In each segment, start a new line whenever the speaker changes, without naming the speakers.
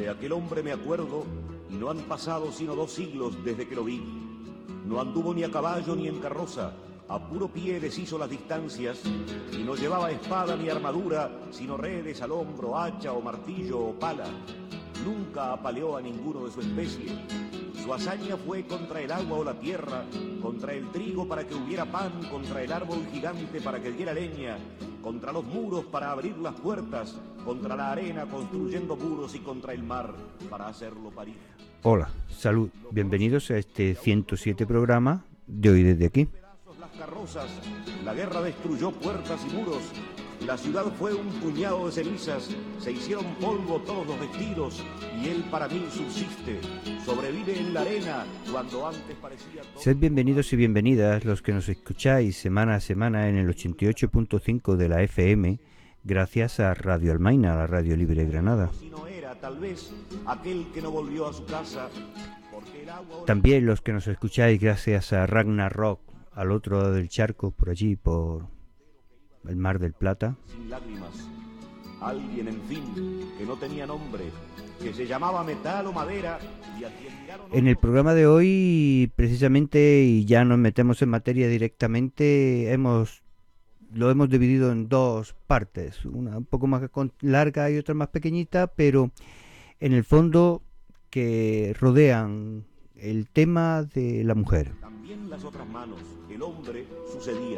De aquel hombre me acuerdo y no han pasado sino 2 siglos desde que lo vi. No anduvo ni a caballo ni en carroza, a puro pie deshizo las distancias y no llevaba espada ni armadura, sino redes al hombro, hacha o martillo o pala. Nunca apaleó a ninguno de su especie. Su hazaña fue contra el agua o la tierra, contra el trigo para que hubiera pan, contra el árbol gigante para que diera leña, contra los muros para abrir las puertas, contra la arena construyendo muros y contra el mar para hacerlo parir.
Hola, salud, bienvenidos a este 107 programa de Hoy Desde Aquí.
Las carrozas, la guerra destruyó puertas y muros, la ciudad fue un puñado de cenizas, se hicieron polvo todos los vestidos y él para mí subsiste, sobrevive en la arena cuando antes parecía...
Sed bienvenidos y bienvenidas los que nos escucháis semana a semana en el 88.5 de la FM, gracias a Radio Almaina, la Radio Libre de Granada.
Si no era tal vez aquel que no volvió a su casa,
también los que nos escucháis gracias a Ragnarok, al otro lado del charco, por allí, por el Mar del Plata.
Sin lágrimas, alguien en fin, que no tenía nombre, que se llamaba metal o madera, y a quien miraron...
En el programa de hoy, precisamente, y ya nos metemos en materia directamente, lo hemos dividido en 2 partes, una un poco más larga y otra más pequeñita, pero en el fondo que rodean el tema de la mujer.
También las otras manos, el hombre sucedía.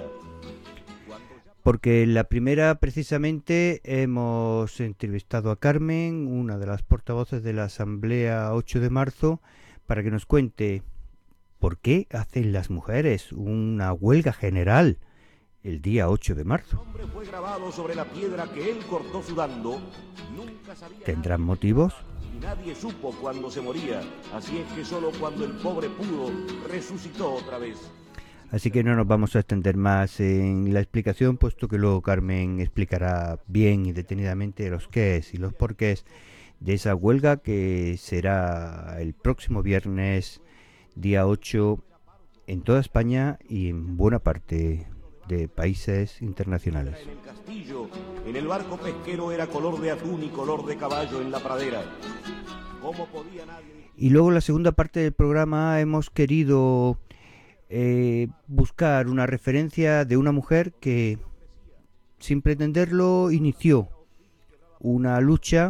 Porque en la primera, precisamente, hemos entrevistado a Carmen, una de las portavoces de la Asamblea 8 de marzo, para que nos cuente por qué hacen las mujeres una huelga general el día 8 de marzo.
El hombre fue grabado sobre la piedra que él cortó sudando. Nunca sabía
¿Tendrán motivos?
Y nadie supo cuándo se moría, así es que solo cuando el pobre pudo, resucitó otra vez.
Así que no nos vamos a extender más en la explicación, puesto que luego Carmen explicará bien y detenidamente los qués y los porqués de esa huelga que será el próximo viernes, día 8, en toda España y en buena parte de países internacionales.
En el castillo, en el barco pesquero era color de atún y color de caballo en la pradera. ¿Cómo podía nadie?
Y luego en la segunda parte del programa hemos querido buscar una referencia de una mujer que, sin pretenderlo, inició una lucha,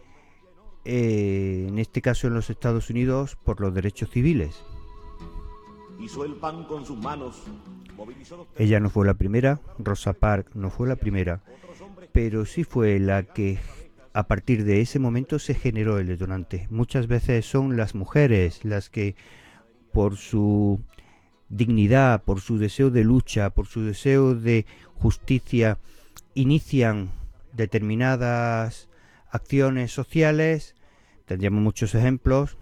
en este caso en los Estados Unidos, por los derechos civiles.
Hizo el pan con sus manos.
Ella no fue la primera, Rosa Parks no fue la primera, pero sí fue la que a partir de ese momento se generó el detonante. Muchas veces son las mujeres las que, por su dignidad, por su deseo de lucha, por su deseo de justicia, inician determinadas acciones sociales. Tendríamos muchos ejemplos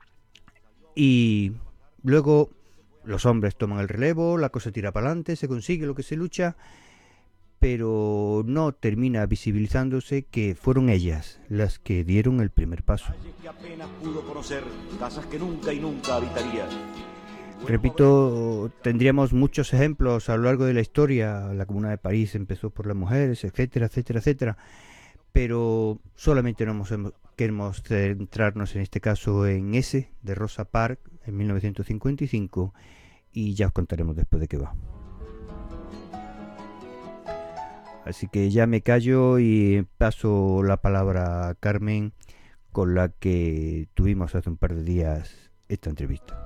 y luego los hombres toman el relevo, la cosa tira para adelante, se consigue lo que se lucha, pero no termina visibilizándose que fueron ellas las que dieron el primer paso.
Calles que apenas pudo conocer, casas que nunca y nunca habitaría.
Repito, tendríamos muchos ejemplos a lo largo de la historia. La Comuna de París empezó por las mujeres, etcétera, etcétera, etcétera. Pero solamente queremos centrarnos en este caso en ese de Rosa Parks en 1955 y ya os contaremos después de qué va. Así que ya me callo y paso la palabra a Carmen, con la que tuvimos hace un par de días esta entrevista.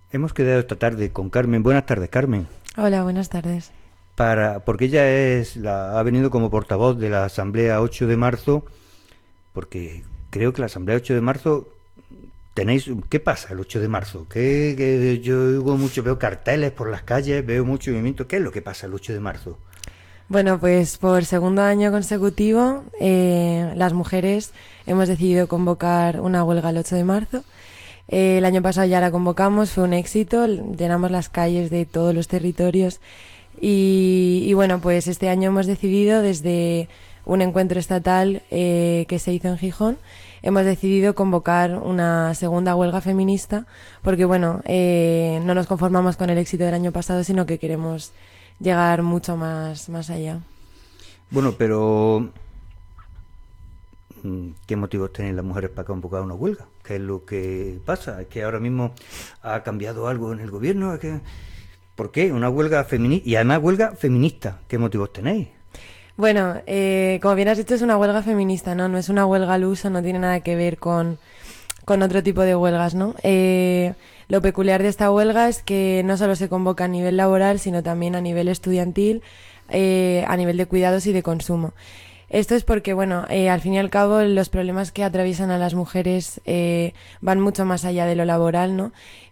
Hemos quedado esta tarde con Carmen. Buenas tardes, Carmen.
Hola, buenas tardes.
Porque ella ha venido como portavoz de la Asamblea 8 de marzo, porque creo que la Asamblea 8 de marzo tenéis... ¿Qué pasa el 8 de marzo? Que yo oigo mucho, veo carteles por las calles, veo mucho movimiento. ¿Qué es lo que pasa el 8 de marzo?
Bueno, pues por segundo año consecutivo, las mujeres hemos decidido convocar una huelga el 8 de marzo. El año pasado ya la convocamos, fue un éxito, llenamos las calles de todos los territorios y bueno, pues este año hemos decidido desde un encuentro estatal que se hizo en Gijón, hemos decidido convocar una segunda huelga feminista porque bueno, no nos conformamos con el éxito del año pasado, sino que queremos llegar mucho más allá.
Bueno, pero ¿qué motivos tienen las mujeres para convocar una huelga? ¿Qué es lo que pasa? ¿Es que ahora mismo ha cambiado algo en el gobierno? ¿Por qué? Una huelga feminista, y además huelga feminista. ¿Qué motivos tenéis?
Bueno, como bien has dicho, es una huelga feminista, ¿no? No es una huelga al uso, no tiene nada que ver con otro tipo de huelgas, ¿no? Lo peculiar de esta huelga es que no solo se convoca a nivel laboral, sino también a nivel estudiantil, a nivel de cuidados y de consumo. Esto es porque, bueno, al fin y al cabo los problemas que atraviesan a las mujeres van mucho más allá de lo laboral, ¿no?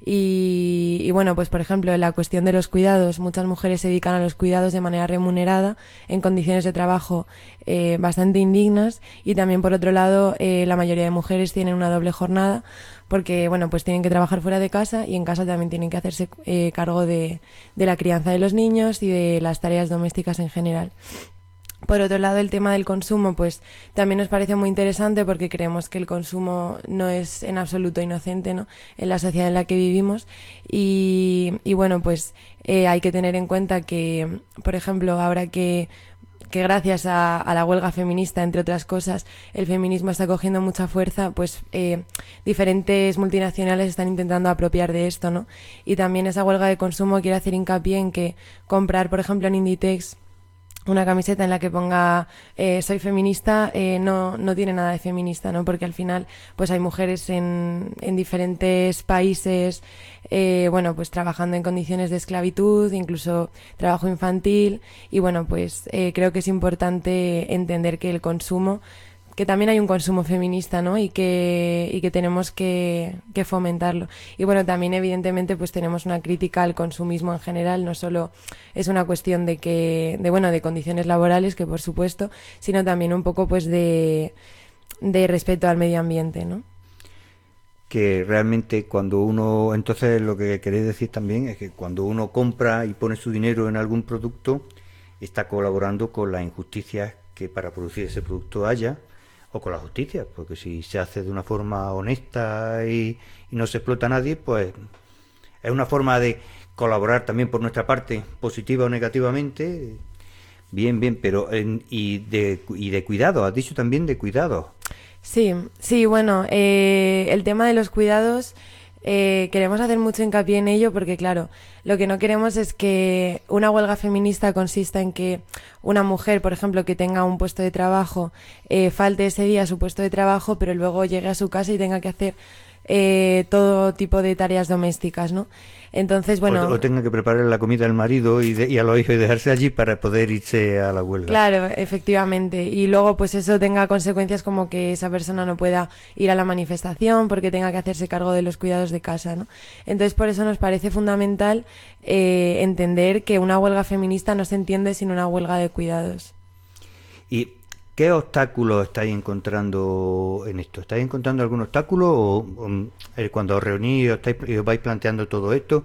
Y bueno, pues por ejemplo, en la cuestión de los cuidados, muchas mujeres se dedican a los cuidados de manera remunerada, en condiciones de trabajo bastante indignas, y también por otro lado, la mayoría de mujeres tienen una doble jornada, porque bueno, pues tienen que trabajar fuera de casa y en casa también tienen que hacerse cargo de la crianza de los niños y de las tareas domésticas en general. Por otro lado, el tema del consumo, pues también nos parece muy interesante porque creemos que el consumo no es en absoluto inocente, ¿no? En la sociedad en la que vivimos y bueno, pues hay que tener en cuenta que, por ejemplo, ahora que gracias a la huelga feminista, entre otras cosas, el feminismo está cogiendo mucha fuerza, pues diferentes multinacionales están intentando apropiar de esto, ¿no? Y también esa huelga de consumo quiere hacer hincapié en que comprar, por ejemplo, en Inditex una camiseta en la que ponga soy feminista no tiene nada de feminista, ¿no? Porque al final pues hay mujeres en diferentes países bueno, pues trabajando en condiciones de esclavitud, incluso trabajo infantil, y bueno, pues creo que es importante entender que el consumo, que también hay un consumo feminista, ¿no? Y que tenemos que fomentarlo. Y bueno, también evidentemente pues tenemos una crítica al consumismo en general, no solo es una cuestión de condiciones laborales, que por supuesto, sino también un poco pues de respeto al medio ambiente, ¿no?
Que realmente cuando uno, entonces lo que queréis decir también es que cuando uno compra y pone su dinero en algún producto, está colaborando con las injusticias que para producir ese producto haya, o con la justicia, porque si se hace de una forma honesta y no se explota a nadie, pues es una forma de colaborar también por nuestra parte, positiva o negativamente. Bien, pero y de cuidado, has dicho también de cuidado.
Sí, bueno, el tema de los cuidados queremos hacer mucho hincapié en ello porque, claro, lo que no queremos es que una huelga feminista consista en que una mujer, por ejemplo, que tenga un puesto de trabajo, falte ese día a su puesto de trabajo, pero luego llegue a su casa y tenga que hacer todo tipo de tareas domésticas, ¿no? Entonces, bueno...
O tenga que preparar la comida al marido y a los hijos y dejarse allí para poder irse a la huelga.
Claro, efectivamente. Y luego, pues eso tenga consecuencias como que esa persona no pueda ir a la manifestación porque tenga que hacerse cargo de los cuidados de casa, ¿no? Entonces, por eso nos parece fundamental entender que una huelga feminista no se entiende sin una huelga de cuidados.
¿Y qué obstáculos estáis encontrando en esto? ¿Estáis encontrando algún obstáculo o cuando os reunís y os vais planteando todo esto,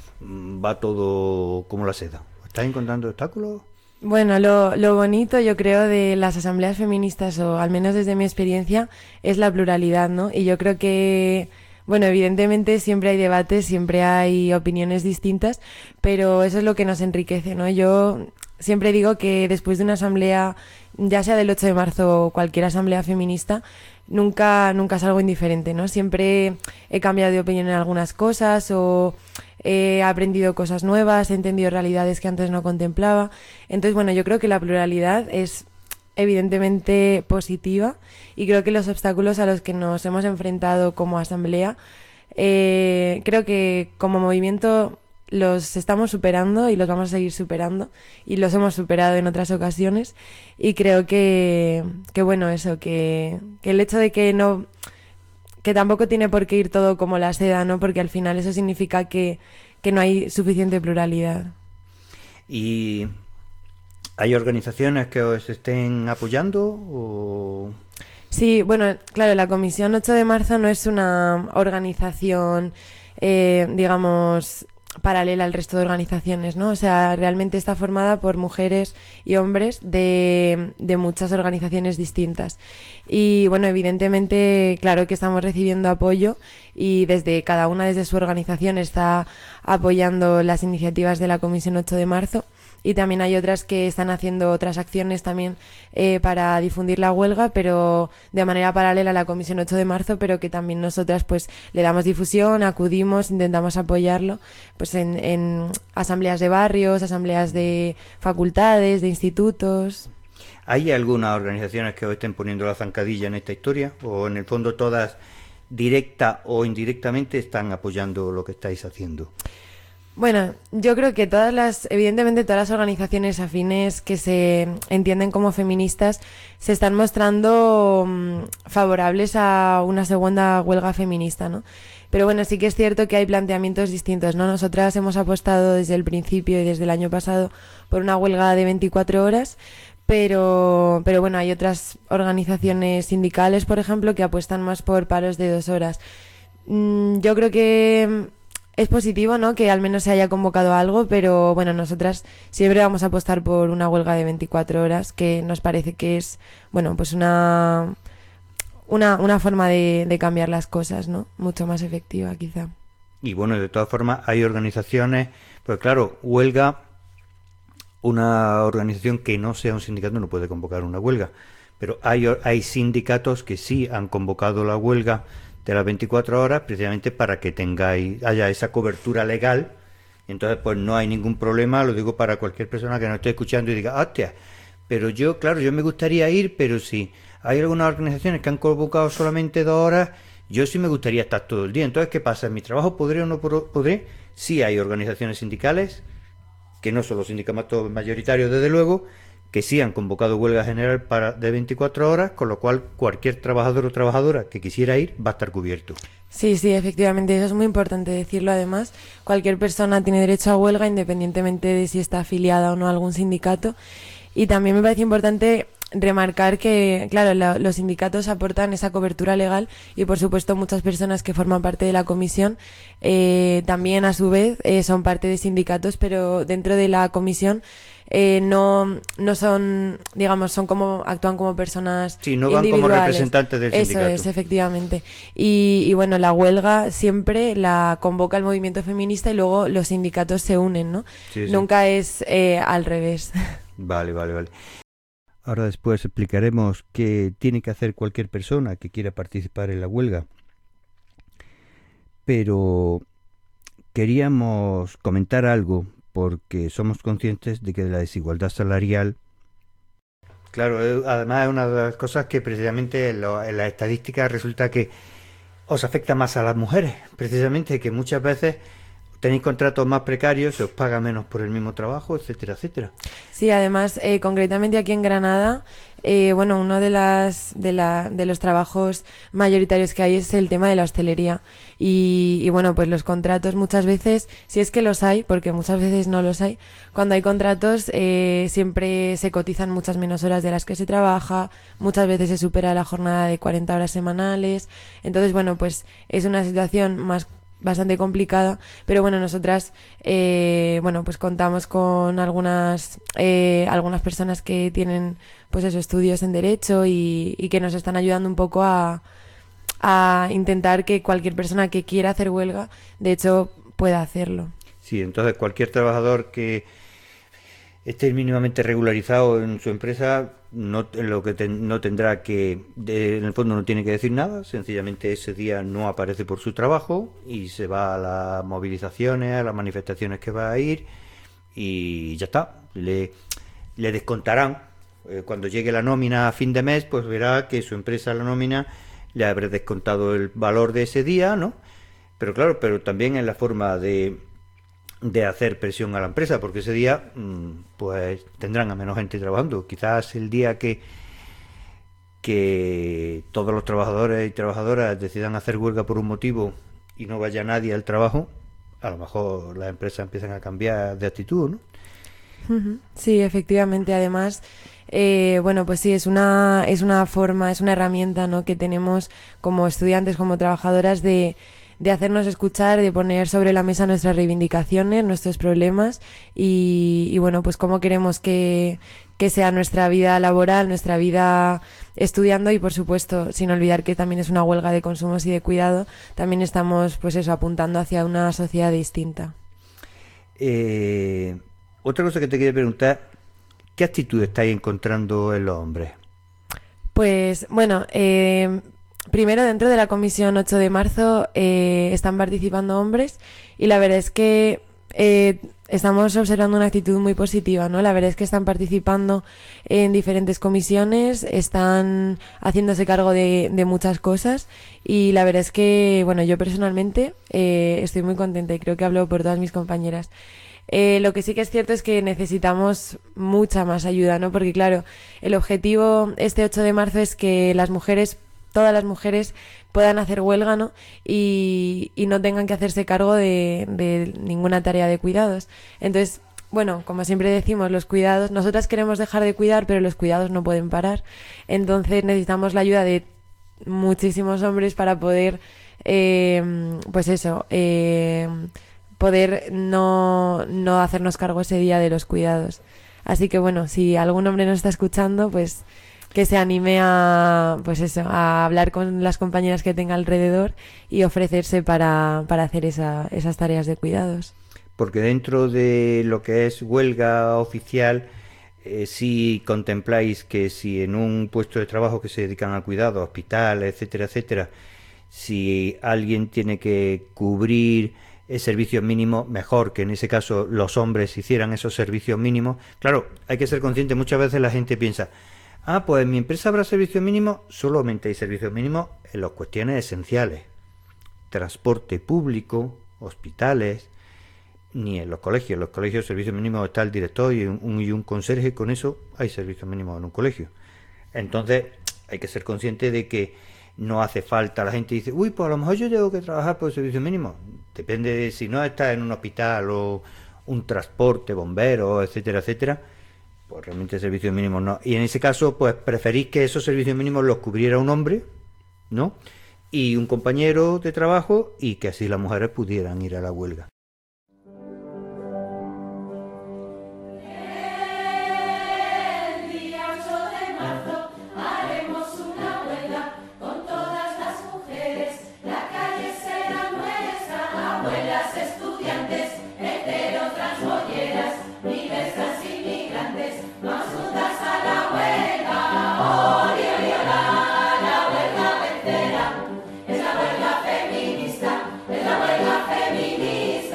va todo como la seda? ¿Estáis encontrando obstáculos?
Bueno, lo bonito, yo creo, de las asambleas feministas, o al menos desde mi experiencia, es la pluralidad, ¿no? Y yo creo que, bueno, evidentemente siempre hay debates, siempre hay opiniones distintas, pero eso es lo que nos enriquece, ¿no? Yo siempre digo que después de una asamblea, ya sea del 8 de marzo o cualquier asamblea feminista, nunca salgo indiferente, ¿no? Siempre he cambiado de opinión en algunas cosas o he aprendido cosas nuevas, he entendido realidades que antes no contemplaba. Entonces, bueno, yo creo que la pluralidad es evidentemente positiva y creo que los obstáculos a los que nos hemos enfrentado como asamblea Creo que como movimiento los estamos superando y los vamos a seguir superando y los hemos superado en otras ocasiones y creo que bueno, eso, que el hecho de que tampoco tiene por qué ir todo como la seda, ¿no? Porque al final eso significa que no hay suficiente pluralidad.
¿Y hay organizaciones que os estén apoyando o...?
Sí, bueno, claro, la Comisión 8 de Marzo no es una organización, digamos, paralela al resto de organizaciones, ¿no? O sea, realmente está formada por mujeres y hombres de muchas organizaciones distintas. Y bueno, evidentemente, claro que estamos recibiendo apoyo y desde cada una desde su organización está apoyando las iniciativas de la Comisión 8 de Marzo. Y también hay otras que están haciendo otras acciones también para difundir la huelga, pero de manera paralela a la Comisión 8 de Marzo, pero que también nosotras pues le damos difusión, acudimos, intentamos apoyarlo pues en asambleas de barrios, asambleas de facultades, de institutos.
¿Hay algunas organizaciones que os estén poniendo la zancadilla en esta historia? ¿O en el fondo todas, directa o indirectamente, están apoyando lo que estáis haciendo?
Bueno, yo creo que evidentemente todas las organizaciones afines que se entienden como feministas se están mostrando favorables a una segunda huelga feminista, ¿no? Pero bueno, sí que es cierto que hay planteamientos distintos, ¿no? Nosotras hemos apostado desde el principio y desde el año pasado por una huelga de 24 horas, pero bueno, hay otras organizaciones sindicales, por ejemplo, que apuestan más por paros de 2 horas. Yo creo que es positivo, ¿no?, que al menos se haya convocado algo, pero bueno, nosotras siempre vamos a apostar por una huelga de 24 horas, que nos parece que es, bueno, pues una forma de cambiar las cosas, ¿no? Mucho más efectiva, quizá.
Y bueno, de todas formas, hay organizaciones, pues claro, huelga, una organización que no sea un sindicato no puede convocar una huelga, pero hay sindicatos que sí han convocado la huelga de las 24 horas precisamente para que haya esa cobertura legal. Y entonces pues no hay ningún problema, lo digo para cualquier persona que nos esté escuchando y diga, hostia, pero yo, claro, yo me gustaría ir, pero si hay algunas organizaciones que han convocado solamente 2 horas, yo sí me gustaría estar todo el día. Entonces, ¿qué pasa? ¿En mi trabajo podré o no podré? Sí hay organizaciones sindicales, que no son los sindicatos mayoritarios desde luego, que sí han convocado huelga general de 24 horas, con lo cual cualquier trabajador o trabajadora que quisiera ir va a estar cubierto.
Sí, sí, efectivamente, eso es muy importante decirlo. Además, cualquier persona tiene derecho a huelga independientemente de si está afiliada o no a algún sindicato. Y también me parece importante remarcar que, claro, los sindicatos aportan esa cobertura legal y, por supuesto, muchas personas que forman parte de la comisión también, a su vez, son parte de sindicatos, pero dentro de la comisión no son, digamos, actúan como personas
sí, no van como representantes del sindicato.
Eso es, efectivamente. Y bueno, la huelga siempre la convoca el movimiento feminista y luego los sindicatos se unen, ¿no?
Sí, sí.
Nunca es al revés.
Vale. Ahora después explicaremos qué tiene que hacer cualquier persona que quiera participar en la huelga. Pero queríamos comentar algo, porque somos conscientes de que la desigualdad salarial, claro, además es una de las cosas que precisamente en las estadísticas resulta que os afecta más a las mujeres, precisamente, que muchas veces tenéis contratos más precarios, se os paga menos por el mismo trabajo, etcétera, etcétera.
Sí, además, concretamente aquí en Granada, bueno, uno de los trabajos mayoritarios que hay es el tema de la hostelería. Y bueno, pues los contratos muchas veces, si es que los hay, porque muchas veces no los hay, cuando hay contratos siempre se cotizan muchas menos horas de las que se trabaja, muchas veces se supera la jornada de 40 horas semanales. Entonces, bueno, pues es una situación bastante complicada, pero bueno, nosotras bueno, pues contamos con algunas personas que tienen pues esos estudios en derecho y que nos están ayudando un poco a intentar que cualquier persona que quiera hacer huelga, de hecho, pueda hacerlo.
Sí, entonces cualquier trabajador que esté mínimamente regularizado en su empresa no tendrá que, en el fondo no tiene que decir nada, sencillamente ese día no aparece por su trabajo y se va a las movilizaciones, a las manifestaciones que va a ir y ya está. Le descontarán, cuando llegue la nómina a fin de mes, pues verá que su empresa, la nómina, le habrá descontado el valor de ese día, ¿no? Pero claro, pero también en la forma de hacer presión a la empresa, porque ese día pues tendrán a menos gente trabajando. Quizás el día que todos los trabajadores y trabajadoras decidan hacer huelga por un motivo y no vaya nadie al trabajo, a lo mejor las empresas empiezan a cambiar de actitud, ¿no?
Sí, efectivamente. Además, bueno, pues sí, es una forma, es una herramienta, ¿no?, que tenemos como estudiantes, como trabajadoras de hacernos escuchar, de poner sobre la mesa nuestras reivindicaciones, nuestros problemas y bueno, pues cómo queremos que sea nuestra vida laboral, nuestra vida estudiando y por supuesto, sin olvidar que también es una huelga de consumos y de cuidado, también estamos pues eso, apuntando hacia una sociedad distinta.
Otra cosa que te quería preguntar, ¿qué actitud estáis encontrando en los hombres?
Pues bueno, primero dentro de la comisión 8 de marzo están participando hombres y la verdad es que estamos observando una actitud muy positiva, ¿no? La verdad es que están participando en diferentes comisiones, están haciéndose cargo de muchas cosas y la verdad es que, bueno, yo personalmente estoy muy contenta y creo que hablo por todas mis compañeras. Lo que sí que es cierto es que necesitamos mucha más ayuda, ¿no? Porque claro, el objetivo este 8 de marzo es que las mujeres, todas las mujeres puedan hacer huelga, ¿no? Y no tengan que hacerse cargo de ninguna tarea de cuidados. Entonces, bueno, como siempre decimos, los cuidados, nosotras queremos dejar de cuidar, pero los cuidados no pueden parar. Entonces necesitamos la ayuda de muchísimos hombres para poder, pues eso, poder no hacernos cargo ese día de los cuidados. Así que bueno, si algún hombre nos está escuchando, pues que se anime a, pues eso, a hablar con las compañeras que tenga alrededor y ofrecerse para hacer esas tareas de cuidados.
Porque dentro de lo que es huelga oficial, si contempláis que si en un puesto de trabajo que se dedican a cuidado, hospitales, etcétera, etcétera, si alguien tiene que cubrir servicios mínimos, mejor que en ese caso los hombres hicieran esos servicios mínimos. Claro, hay que ser consciente, muchas veces la gente piensa, pues en mi empresa habrá servicios mínimos, solamente hay servicios mínimos en las cuestiones esenciales, transporte público, hospitales, ni en los colegios servicios mínimos está el director y un conserje, con eso hay servicios mínimos en un colegio. Entonces hay que ser consciente de que no hace falta, la gente dice, pues a lo mejor yo tengo que trabajar por servicios mínimos, depende de si no estás en un hospital o un transporte, bomberos, etcétera, etcétera, pues realmente servicios mínimos no. Y en ese caso, pues preferís que esos servicios mínimos los cubriera un hombre, ¿no? Y un compañero de trabajo y que así las mujeres pudieran ir a la huelga.
Es la huelga feminista,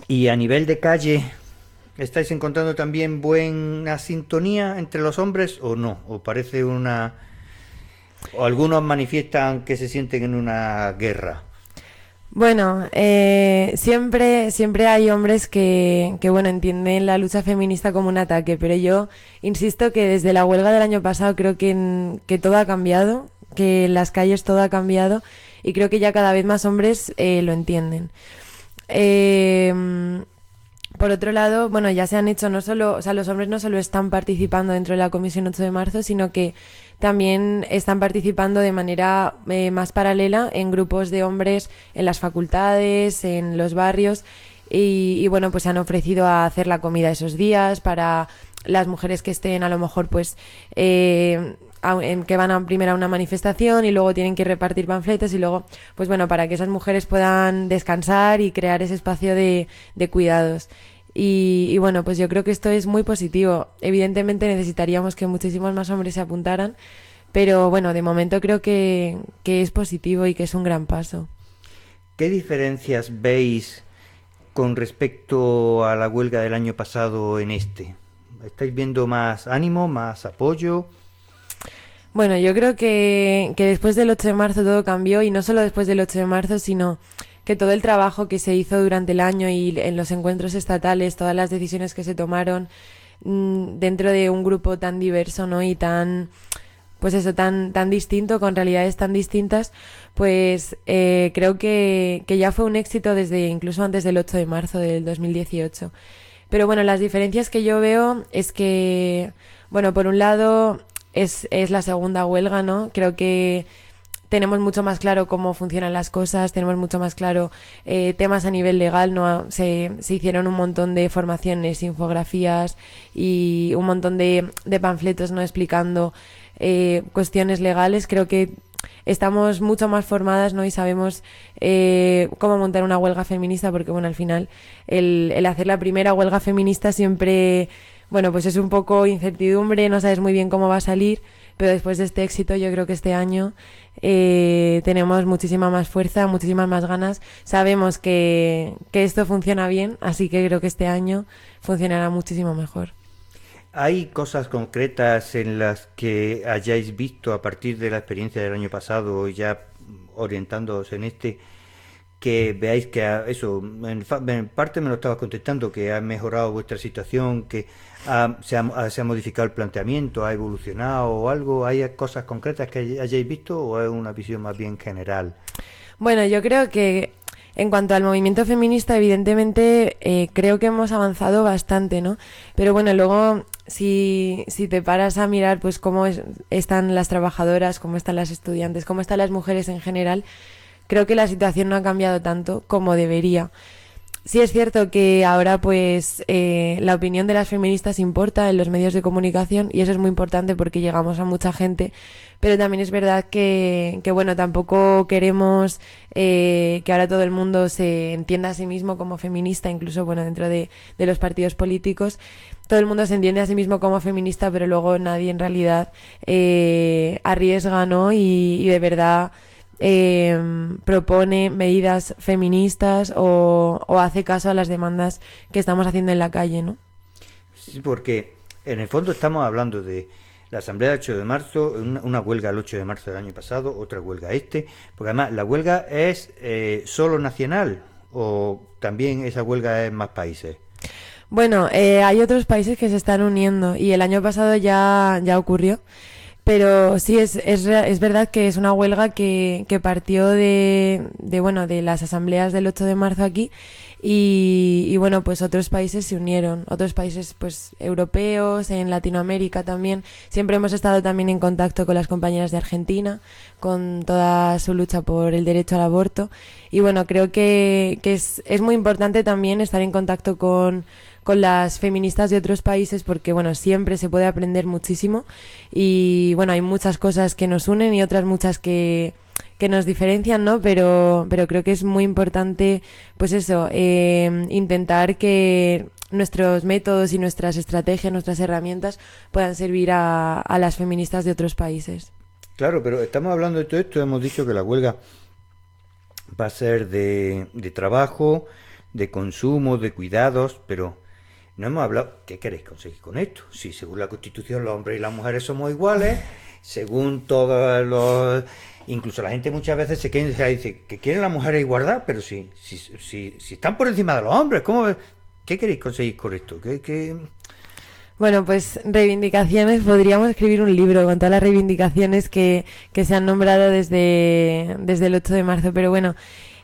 Y a nivel de calle, ¿estáis encontrando también buena sintonía entre los hombres o no? ¿O parece una... o algunos manifiestan que se sienten en una guerra?
Bueno, siempre hay hombres que, bueno, entienden la lucha feminista como un ataque, pero yo insisto que desde la huelga del año pasado creo que todo ha cambiado, que en las calles todo ha cambiado y creo que ya cada vez más hombres lo entienden. Por otro lado, bueno, ya se han hecho no solo, o sea, los hombres no solo están participando dentro de la Comisión 8 de marzo, sino que también están participando de manera más paralela en grupos de hombres en las facultades, en los barrios y bueno, pues se han ofrecido a hacer la comida esos días para las mujeres que estén a lo mejor pues que van a primero a una manifestación y luego tienen que repartir panfletos y luego, pues bueno, para que esas mujeres puedan descansar y crear ese espacio de cuidados. Y bueno, pues yo creo que esto es muy positivo. Evidentemente necesitaríamos que muchísimos más hombres se apuntaran, pero bueno, de momento creo que es positivo y que es un gran paso.
¿Qué diferencias veis con respecto a la huelga del año pasado en este? ¿Estáis viendo más ánimo, más apoyo?
Bueno, yo creo que después del 8 de marzo todo cambió y no solo después del 8 de marzo, sino que todo el trabajo que se hizo durante el año y en los encuentros estatales, todas las decisiones que se tomaron dentro de un grupo tan diverso, ¿no? Y tan, pues eso, tan distinto, con realidades tan distintas, pues creo que ya fue un éxito desde incluso antes del 8 de marzo del 2018. Pero bueno, las diferencias que yo veo es que, bueno, por un lado es la segunda huelga, ¿no? Creo que tenemos mucho más claro cómo funcionan las cosas, tenemos mucho más claro temas a nivel legal, ¿no? Se hicieron un montón de formaciones, infografías y un montón de panfletos, ¿no? Explicando cuestiones legales. Creo que estamos mucho más formadas, ¿no? Y sabemos cómo montar una huelga feminista, porque bueno, al final el hacer la primera huelga feminista siempre, bueno, pues es un poco incertidumbre, no sabes muy bien cómo va a salir, pero después de este éxito yo creo que este año tenemos muchísima más fuerza, muchísimas más ganas, sabemos que esto funciona bien, así que creo que este año funcionará muchísimo mejor.
¿Hay cosas concretas en las que hayáis visto a partir de la experiencia del año pasado, ya orientándoos en este, que veáis que eso, en parte me lo estabas contestando, que ha mejorado vuestra situación, que se ha modificado el planteamiento, ha evolucionado o algo? ¿Hay cosas concretas que hayáis visto o es una visión más bien general?
Bueno, yo creo que en cuanto al movimiento feminista, evidentemente creo que hemos avanzado bastante, ¿no? Pero bueno, luego si te paras a mirar pues cómo están las trabajadoras, cómo están las estudiantes, cómo están las mujeres en general, creo que la situación no ha cambiado tanto como debería. Sí es cierto que ahora pues la opinión de las feministas importa en los medios de comunicación y eso es muy importante porque llegamos a mucha gente, pero también es verdad que bueno, tampoco queremos que ahora todo el mundo se entienda a sí mismo como feminista, incluso bueno, dentro de los partidos políticos, todo el mundo se entiende a sí mismo como feminista, pero luego nadie en realidad arriesga, ¿no? Y de verdad propone medidas feministas o hace caso a las demandas que estamos haciendo en la calle, ¿no?
Sí, porque en el fondo estamos hablando de la Asamblea del 8 de marzo, una huelga el 8 de marzo del año pasado, otra huelga porque además la huelga es solo nacional o también esa huelga es más países.
Bueno, hay otros países que se están uniendo y el año pasado ya ocurrió. Pero sí, es verdad que es una huelga que partió de las asambleas del 8 de marzo aquí y bueno, pues otros países se unieron, otros países pues europeos, en Latinoamérica también. Siempre hemos estado también en contacto con las compañeras de Argentina, con toda su lucha por el derecho al aborto y bueno, creo que es muy importante también estar en contacto con las feministas de otros países porque bueno, siempre se puede aprender muchísimo y bueno, hay muchas cosas que nos unen y otras muchas que nos diferencian, ¿no? Pero creo que es muy importante pues eso, intentar que nuestros métodos y nuestras estrategias, nuestras herramientas puedan servir a las feministas de otros países.
Claro, pero estamos hablando de todo esto, hemos dicho que la huelga va a ser de trabajo, de consumo, de cuidados, pero no hemos hablado, ¿qué queréis conseguir con esto? Si según la Constitución los hombres y las mujeres somos iguales, según todos los... Incluso la gente muchas veces se queja y dice que quieren las mujeres igualdad, pero si están por encima de los hombres, ¿qué queréis conseguir con esto?
Bueno, pues reivindicaciones, podríamos escribir un libro con todas las reivindicaciones que se han nombrado desde el 8 de marzo, pero bueno,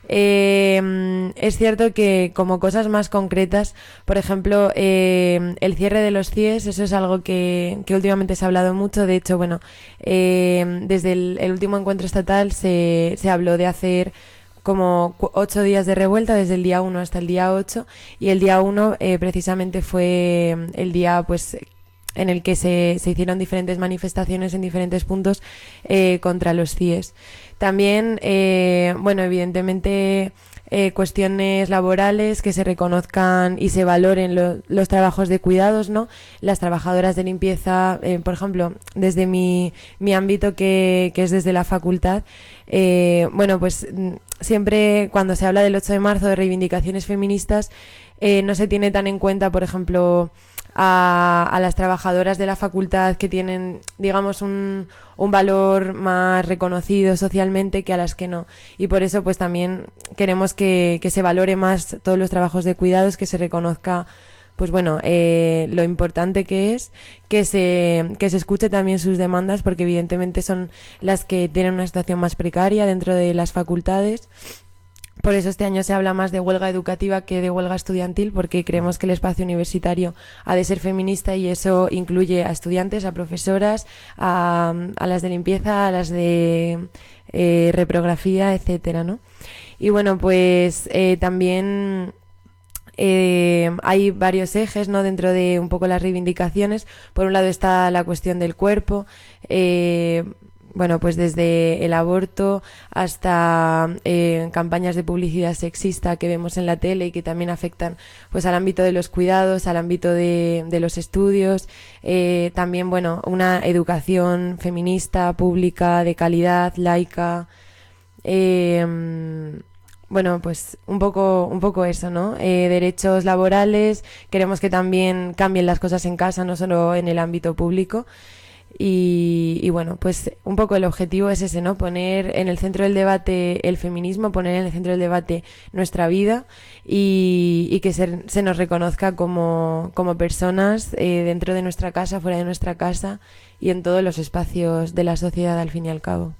es cierto que como cosas más concretas, por ejemplo, el cierre de los CIES, eso es algo que últimamente se ha hablado mucho. De hecho, bueno, desde el último encuentro estatal se habló de hacer como 8 días de revuelta, desde el día 1 hasta el día 8, y el día 1 precisamente fue el día pues en el que se hicieron diferentes manifestaciones en diferentes puntos contra los CIES. También, bueno, evidentemente cuestiones laborales, que se reconozcan y se valoren los trabajos de cuidados, ¿no? Las trabajadoras de limpieza, por ejemplo, desde mi ámbito que es desde la facultad, bueno, pues siempre cuando se habla del 8 de marzo de reivindicaciones feministas, no se tiene tan en cuenta, por ejemplo, a las trabajadoras de la facultad que tienen, digamos, un valor más reconocido socialmente que a las que no. Y por eso pues también queremos que se valore más todos los trabajos de cuidados, que se reconozca pues bueno, lo importante que es que se escuche también sus demandas, porque evidentemente son las que tienen una situación más precaria dentro de las facultades. Por eso este año se habla más de huelga educativa que de huelga estudiantil, porque creemos que el espacio universitario ha de ser feminista, y eso incluye a estudiantes, a profesoras, a las de limpieza, a las de reprografía, etcétera, ¿no? Y bueno, pues también hay varios ejes, ¿no?, dentro de un poco las reivindicaciones. Por un lado está la cuestión del cuerpo, bueno, pues desde el aborto hasta campañas de publicidad sexista que vemos en la tele y que también afectan pues al ámbito de los cuidados, al ámbito de los estudios, también, bueno, una educación feminista, pública, de calidad, laica, bueno, pues un poco eso, ¿no? Derechos laborales, queremos que también cambien las cosas en casa, no solo en el ámbito público. Y bueno, pues un poco el objetivo es ese, ¿no? Poner en el centro del debate el feminismo, poner en el centro del debate nuestra vida, y que se nos reconozca como personas dentro de nuestra casa, fuera de nuestra casa y en todos los espacios de la sociedad, al fin y al cabo.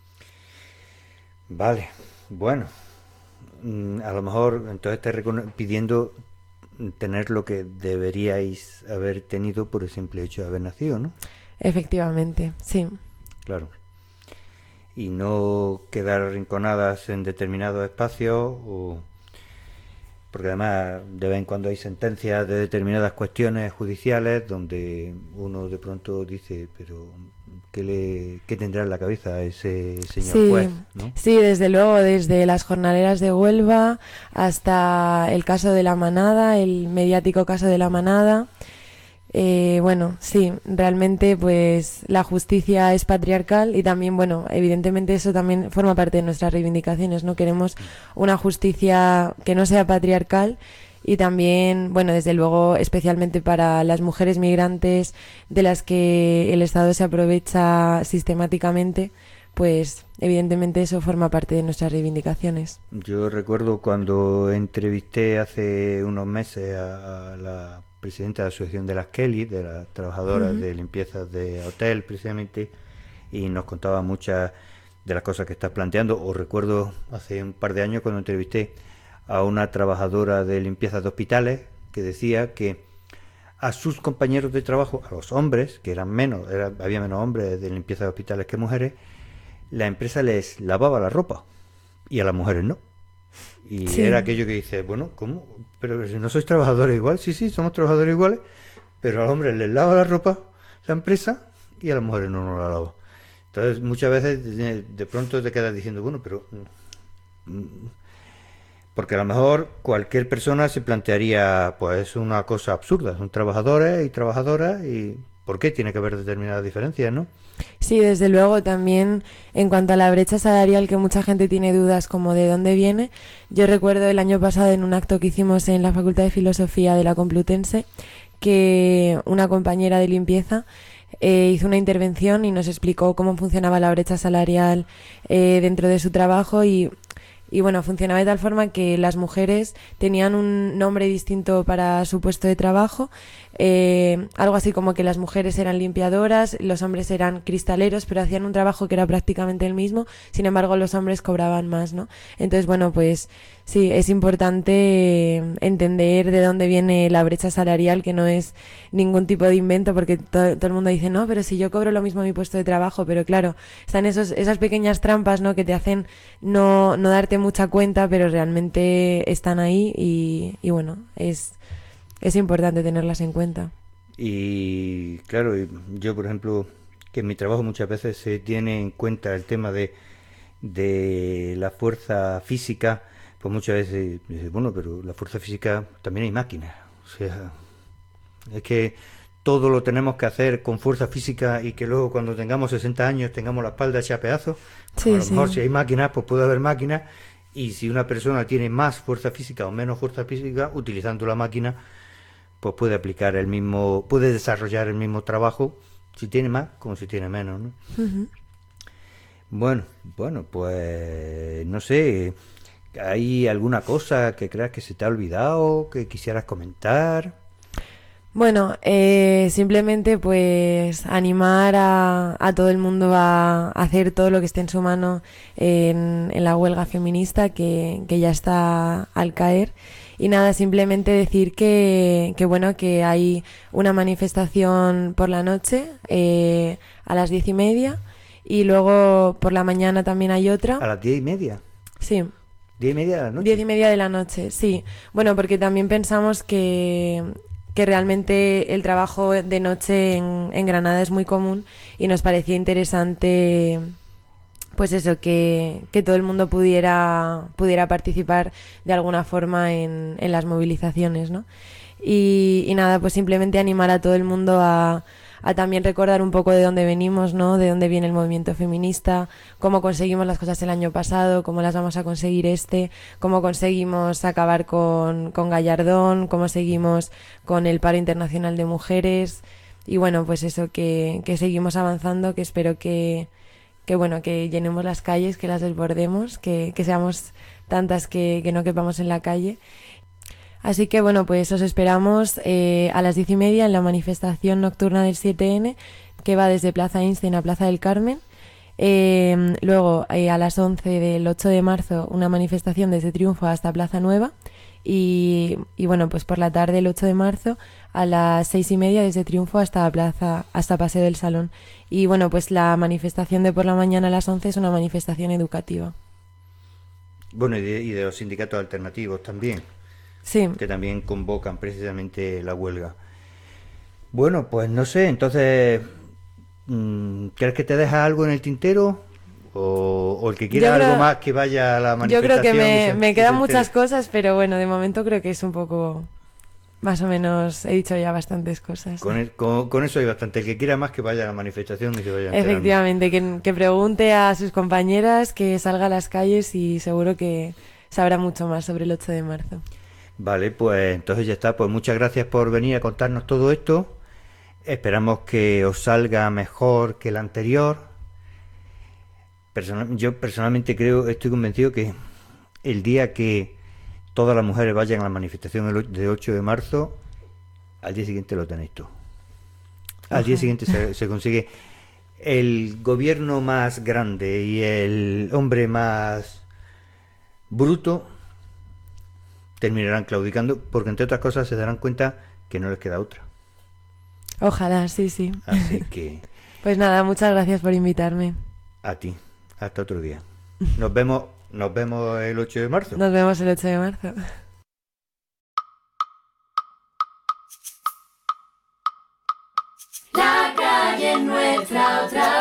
Vale, bueno, a lo mejor entonces pidiendo tener lo que deberíais haber tenido por el simple hecho de haber nacido, ¿no? Efectivamente, sí. Claro. Y no quedar arrinconadas en determinados espacios, porque además de vez en cuando hay sentencias de determinadas cuestiones judiciales donde uno de pronto dice, pero ¿qué tendrá en la cabeza ese señor juez, ¿no? Sí, desde luego, desde las jornaleras de Huelva hasta el caso de La Manada, el mediático caso de La Manada. Bueno, sí, realmente pues la justicia es patriarcal, y también, bueno, evidentemente eso también forma parte de nuestras reivindicaciones, ¿no? Queremos una justicia que no sea patriarcal, y también, bueno, desde luego, especialmente para las mujeres migrantes de las que el Estado se aprovecha sistemáticamente, pues evidentemente eso forma parte de nuestras reivindicaciones. Yo recuerdo cuando entrevisté hace unos meses a la presidenta de la Asociación de las Kelly, de las trabajadoras de limpieza de hotel, precisamente, y nos contaba muchas de las cosas que está planteando. O recuerdo hace un par de años cuando entrevisté a una trabajadora de limpieza de hospitales que decía que a sus compañeros de trabajo, a los hombres, que eran menos, había menos hombres de limpieza de hospitales que mujeres, la empresa les lavaba la ropa y a las mujeres no. Y sí, era aquello que dice, bueno, ¿cómo? Pero si no sois trabajadores igual. Sí, somos trabajadores iguales, pero a los hombres les lava la ropa la empresa y a las mujeres no nos la lava. Entonces muchas veces de pronto te quedas diciendo, bueno, pero... Porque a lo mejor cualquier persona se plantearía, pues es una cosa absurda, son trabajadores y trabajadoras, y por qué tiene que haber determinadas diferencias, ¿no?
Sí, desde luego. También en cuanto a la brecha salarial, que mucha gente tiene dudas como de dónde viene, yo recuerdo el año pasado en un acto que hicimos en la Facultad de Filosofía de la Complutense que una compañera de limpieza hizo una intervención y nos explicó cómo funcionaba la brecha salarial dentro de su trabajo y bueno, funcionaba de tal forma que las mujeres tenían un nombre distinto para su puesto de trabajo, algo así como que las mujeres eran limpiadoras, los hombres eran cristaleros, pero hacían un trabajo que era prácticamente el mismo, sin embargo los hombres cobraban más, ¿no? Entonces, bueno, pues sí, es importante entender de dónde viene la brecha salarial, que no es ningún tipo de invento, porque todo el mundo dice, no, pero si yo cobro lo mismo en mi puesto de trabajo, pero claro, están esas pequeñas trampas, ¿no?, que te hacen no darte mucha cuenta, pero realmente están ahí y bueno, es importante tenerlas en cuenta.
Y claro, yo por ejemplo, que en mi trabajo muchas veces se tiene en cuenta el tema de la fuerza física, pues muchas veces dice, bueno, pero la fuerza física también hay máquinas. O sea, es que todo lo tenemos que hacer con fuerza física y que luego cuando tengamos 60 años tengamos la espalda hecha a pedazos.
Sí,
A lo mejor
sí.
si hay máquinas, pues puede haber máquinas, y si una persona tiene más fuerza física o menos fuerza física, utilizando la máquina, pues puede aplicar puede desarrollar el mismo trabajo si tiene más como si tiene menos, ¿no?
Ujú.
Bueno, pues no sé, ¿hay alguna cosa que creas que se te ha olvidado, que quisieras comentar?
Bueno, simplemente pues animar a todo el mundo a hacer todo lo que esté en su mano en la huelga feminista que ya está al caer. Y nada, simplemente decir que bueno, que hay una manifestación por la noche a las 10:30 y luego por la mañana también hay otra.
A las 10:30.
Sí.
10:30 de la noche.
10:30 de la noche, sí. Bueno, porque también pensamos que realmente el trabajo de noche en Granada es muy común y nos parecía interesante, pues eso, que todo el mundo pudiera participar de alguna forma en las movilizaciones, ¿no? Y nada, pues simplemente animar a todo el mundo a también recordar un poco de dónde venimos, ¿no? De dónde viene el movimiento feminista, cómo conseguimos las cosas el año pasado, cómo las vamos a conseguir cómo conseguimos acabar con Gallardón, cómo seguimos con el paro internacional de mujeres. Y bueno, pues eso, que seguimos avanzando, que espero que bueno, que llenemos las calles, que las desbordemos, que seamos tantas que no quepamos en la calle. Así que bueno, pues os esperamos a las 10:30 en la manifestación nocturna del 7N, que va desde Plaza Einstein a Plaza del Carmen. Luego a las 11 del 8 de marzo una manifestación desde Triunfo hasta Plaza Nueva. Y bueno, pues por la tarde el 8 de marzo a las 6:30 desde Triunfo hasta Paseo del Salón. Y bueno, pues la manifestación de por la mañana a las 11 es una manifestación educativa.
Bueno, y de los sindicatos alternativos también,
Sí.
que también convocan precisamente la huelga. Bueno, pues no sé, entonces, ¿quieres que te deje algo en el tintero? O el que quiera algo más que vaya a la
Yo creo
manifestación.
que me quedan
se
muchas
entere.
cosas, pero bueno, de momento creo que es un poco, más o menos, he dicho ya bastantes cosas.
Con eso hay bastante. El que quiera más que vaya a la manifestación y se vaya enterando.
Efectivamente, que pregunte a sus compañeras, que salga a las calles y seguro que sabrá mucho más sobre el 8 de marzo.
Vale, pues entonces ya está. Pues muchas gracias por venir a contarnos todo esto. Esperamos que os salga mejor que el anterior. Yo personalmente estoy convencido que el día que todas las mujeres vayan a la manifestación de 8 de marzo, al día siguiente lo tenéis todo. Al día siguiente se consigue el gobierno más grande y el hombre más bruto terminarán claudicando, porque entre otras cosas se darán cuenta que no les queda otra.
Ojalá, sí, sí.
Así que
Pues nada, muchas gracias por invitarme.
a ti, hasta otro día. Nos vemos el 8 de marzo.
Nos vemos el 8 de marzo.
La calle es nuestra otra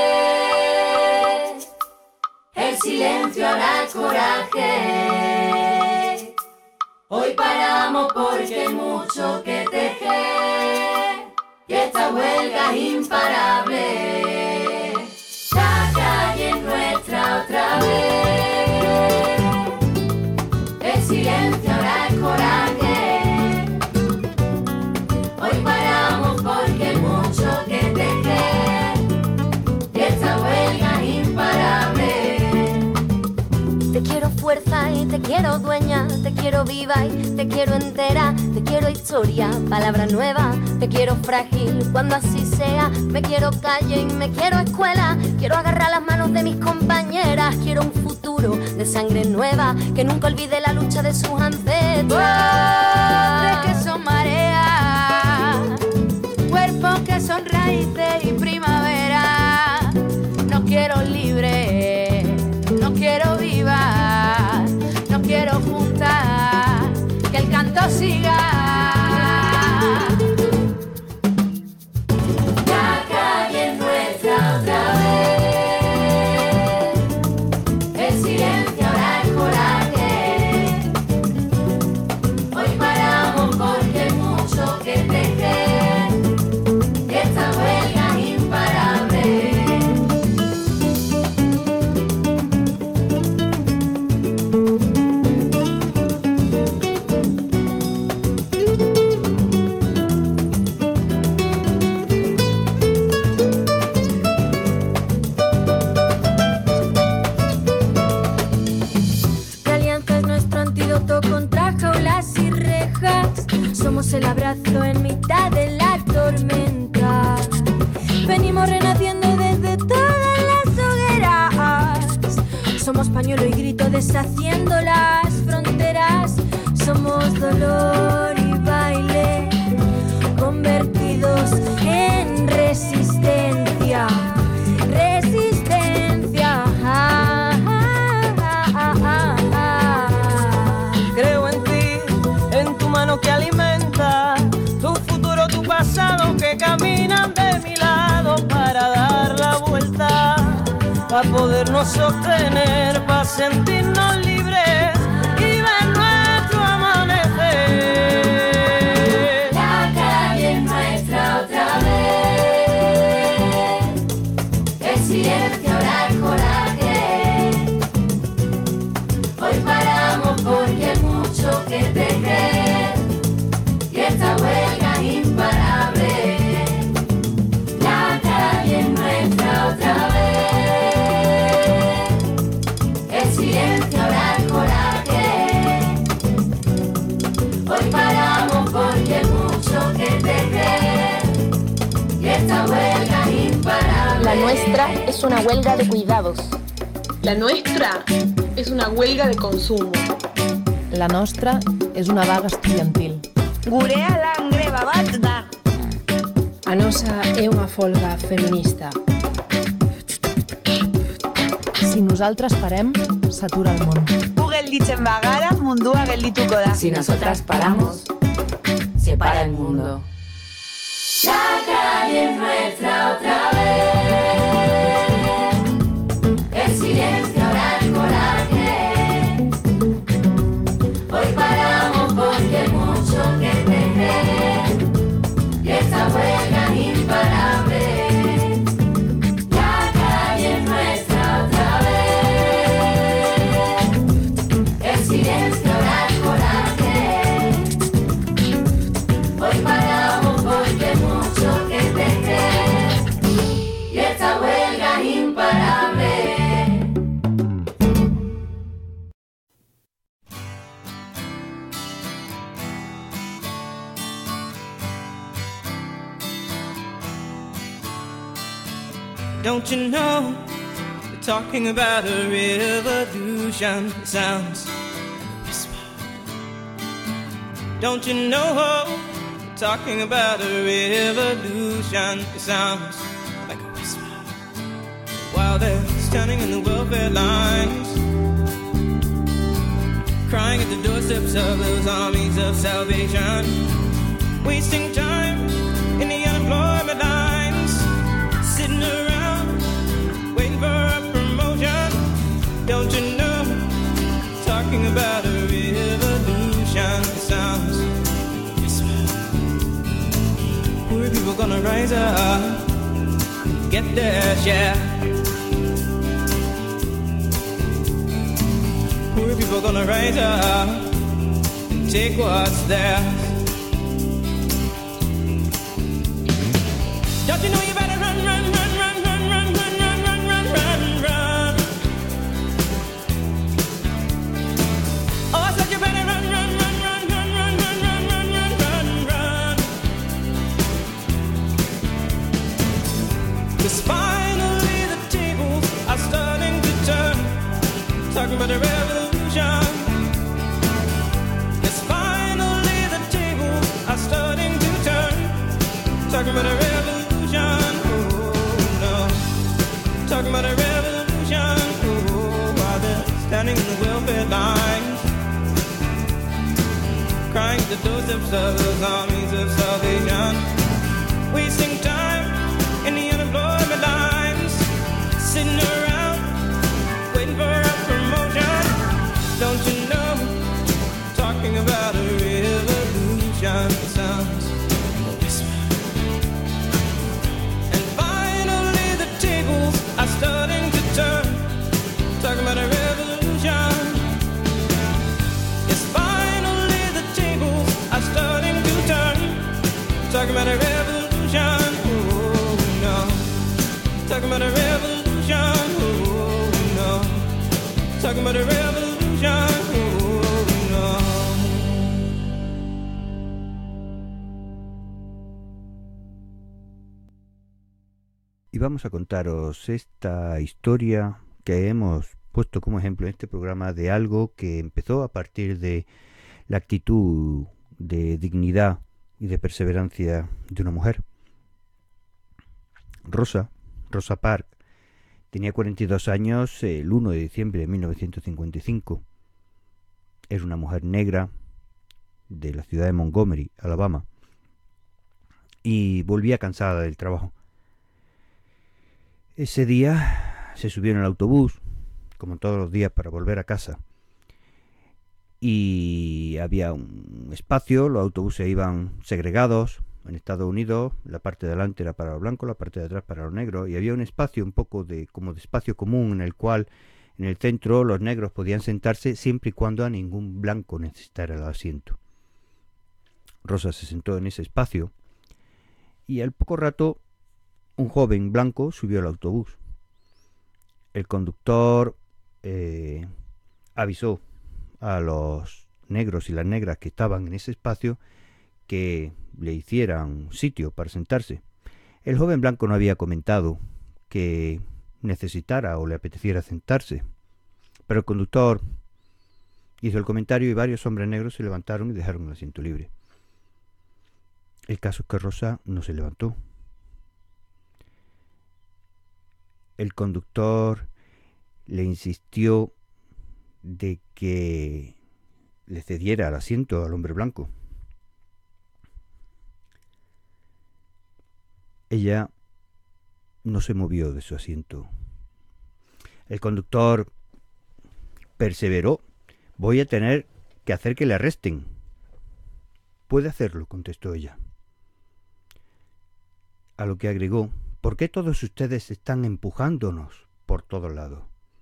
vez. El silencio hará coraje. Hoy paramos porque hay mucho que tejer. Y esta esta huelga es imparable. La calle es nuestra otra vez. El silencio ahora es coraje. Hoy paramos porque hay mucho que tejer. Y esta huelga es imparable.
Te quiero fuerza y te quiero dueña, te quiero viva y te quiero entera, te quiero historia, palabra nueva, te quiero frágil cuando así sea, me quiero calle y me quiero escuela, quiero agarrar las manos de mis compañeras, quiero un futuro de sangre nueva, que nunca olvide la lucha de sus ancestras.
Que son mareas, cuerpos que son raíces y primavera, no quiero libre, no quiero viva, no quiero juntar, que el canto siga.
La calle es nuestra otra vez. El silencio ahora es coraje. Hoy paramos porque hay mucho que tejer. Y esta huelga es imparable.
La alianza es nuestro antídoto contra jaulas y rejas. Somos el abrazo en mitad de la tormenta. Venimos renaciendo desde todas las hogueras. Somos pañuelo y grito deshaciendo las fronteras. Somos dolor y baile convertidos en resistencia. Resistencia.
Creo en ti, en tu mano que alimenta, tu futuro, tu pasado que caminan de mi lado para dar la vuelta, para podernos sostener, para sentirnos libres y ver nuestro amanecer.
La calle es nuestra otra vez. El silencio ahora es coraje. Hoy paramos porque hay mucho que tejer. Y esta huelga es imparable. La calle es nuestra otra vez. El silencio ahora es coraje. Hoy paramos porque hay mucho que tejer. Y esta huelga es imparable.
La nuestra es una huelga de cuidados.
La nuestra és una huelga de consumo.
La nostra és una vaga estudiantil.
Gurea lan greba bat da.
A nosa é unha folga feminista.
Si nosaltres parem, s'atura el món.
Gu gelditzen bagara mundua geldituko da.
Si nosotras paramos, se para el mundo. La calle es nuestra otra vez. El silencio ahora es coraje. Hoy paramos porque hay mucho que tejer. Y esta huelga es imparable. La calle es nuestra otra vez. El silencio ahora es coraje. Hoy paramos porque hay mucho que tejer. Y esta huelga es imparable.
Don't you know, they're talking about a revolution. It sounds like a whisper. Don't you know, they're talking about a revolution. It sounds like a whisper. While they're standing in the welfare lines, crying at the doorsteps of those armies of salvation, wasting time in the unemployment lines, sitting around waiting for a promotion. Don't you know, talking about a revolution. It sounds whisper. Poor people gonna gonna rise up, get theirs, yeah. Poor people gonna rise up and take what's theirs. Don't you know you better run, run, run, run, run, run, run, run, run, run, run, run. Oh, I said you better run, run, run, run, run, run, run, run, run, run, run, run. 'Cause finally the tables are starting to turn. Talking about a revolution. 'Cause finally the tables are starting to turn. Talking about a revolution. Talking about a revolution, oh, while they're standing in the welfare lines, crying at the doorsteps of those armies of salvation, wasting time in the unemployment lines, sitting around, waiting for a promotion. Don't you know, talking about a revolution sounds a whisper. Are starting to turn, talking about a revolution. Yes, finally the tables are starting to turn, talking about a revolution. Oh no, talking about a revolution. Oh no, talking about a revolution. Oh no.
Y vamos a contaros esta historia que hemos puesto como ejemplo en este programa de algo que empezó a partir de la actitud de dignidad y de perseverancia de una mujer. Rosa Parks, tenía 42 años el 1 de diciembre de 1955. Era una mujer negra de la ciudad de Montgomery, Alabama, y volvía cansada del trabajo. Ese día se subió en el autobús, como todos los días, para volver a casa. Y había un espacio, los autobuses iban segregados. En Estados Unidos, la parte de delante era para los blancos, la parte de atrás para los negros. Y había un espacio un poco como de espacio común en el cual, en el centro, los negros podían sentarse siempre y cuando a ningún blanco necesitara el asiento. Rosa se sentó en ese espacio y al poco rato un joven blanco subió al autobús. El conductor avisó a los negros y las negras que estaban en ese espacio que le hicieran sitio para sentarse. El joven blanco no había comentado que necesitara o le apeteciera sentarse, pero el conductor hizo el comentario y varios hombres negros se levantaron y dejaron el asiento libre. El caso es que Rosa no se levantó. El conductor le insistió de que le cediera el asiento al hombre blanco. Ella no se movió de su asiento. El conductor perseveró. Voy a tener que hacer que le arresten. Puede hacerlo, contestó ella. A lo que agregó: ¿por qué todos ustedes están empujándonos por todos lados?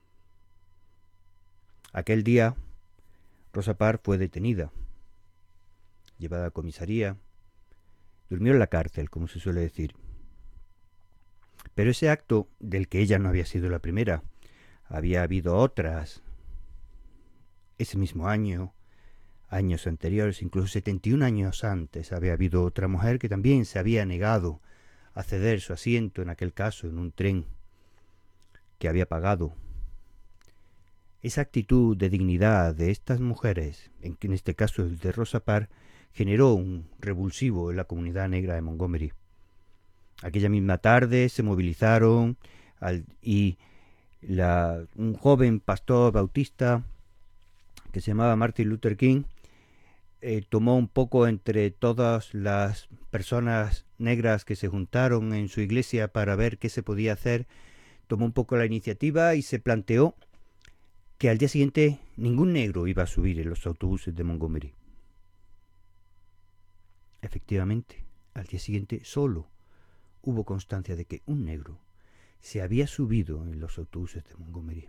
Aquel día, Rosa Parks fue detenida, llevada a comisaría, durmió en la cárcel, como se suele decir. Pero ese acto, del que ella no había sido la primera, había habido otras, ese mismo año, años anteriores, incluso 71 años antes, había habido otra mujer que también se había negado a ceder su asiento, en aquel caso en un tren que había pagado. Esa actitud de dignidad de estas mujeres, en este caso el de Rosa Parks, generó un revulsivo en la comunidad negra de Montgomery. Aquella misma tarde se movilizaron un joven pastor bautista que se llamaba Martin Luther King tomó un poco entre todas las personas negras que se juntaron en su iglesia para ver qué se podía hacer, tomó un poco la iniciativa y se planteó que al día siguiente ningún negro iba a subir en los autobuses de Montgomery. Efectivamente, al día siguiente solo hubo constancia de que un negro se había subido en los autobuses de Montgomery.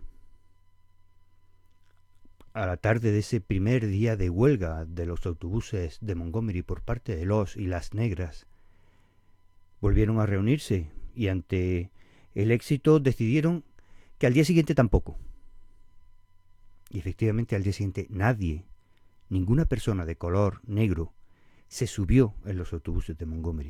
A la tarde de ese primer día de huelga de los autobuses de Montgomery por parte de los y las negras, volvieron a reunirse y ante el éxito decidieron que al día siguiente tampoco. Y efectivamente al día siguiente nadie, ninguna persona de color negro, se subió en los autobuses de Montgomery.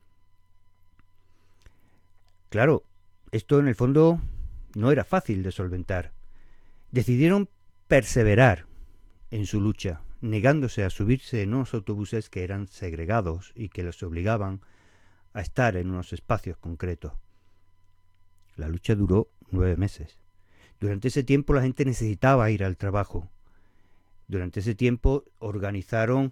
Claro, esto en el fondo no era fácil de solventar. Decidieron perseverar en su lucha, negándose a subirse en unos autobuses que eran segregados y que les obligaban a estar en unos espacios concretos. La lucha duró 9 meses. Durante ese tiempo la gente necesitaba ir al trabajo. Durante ese tiempo organizaron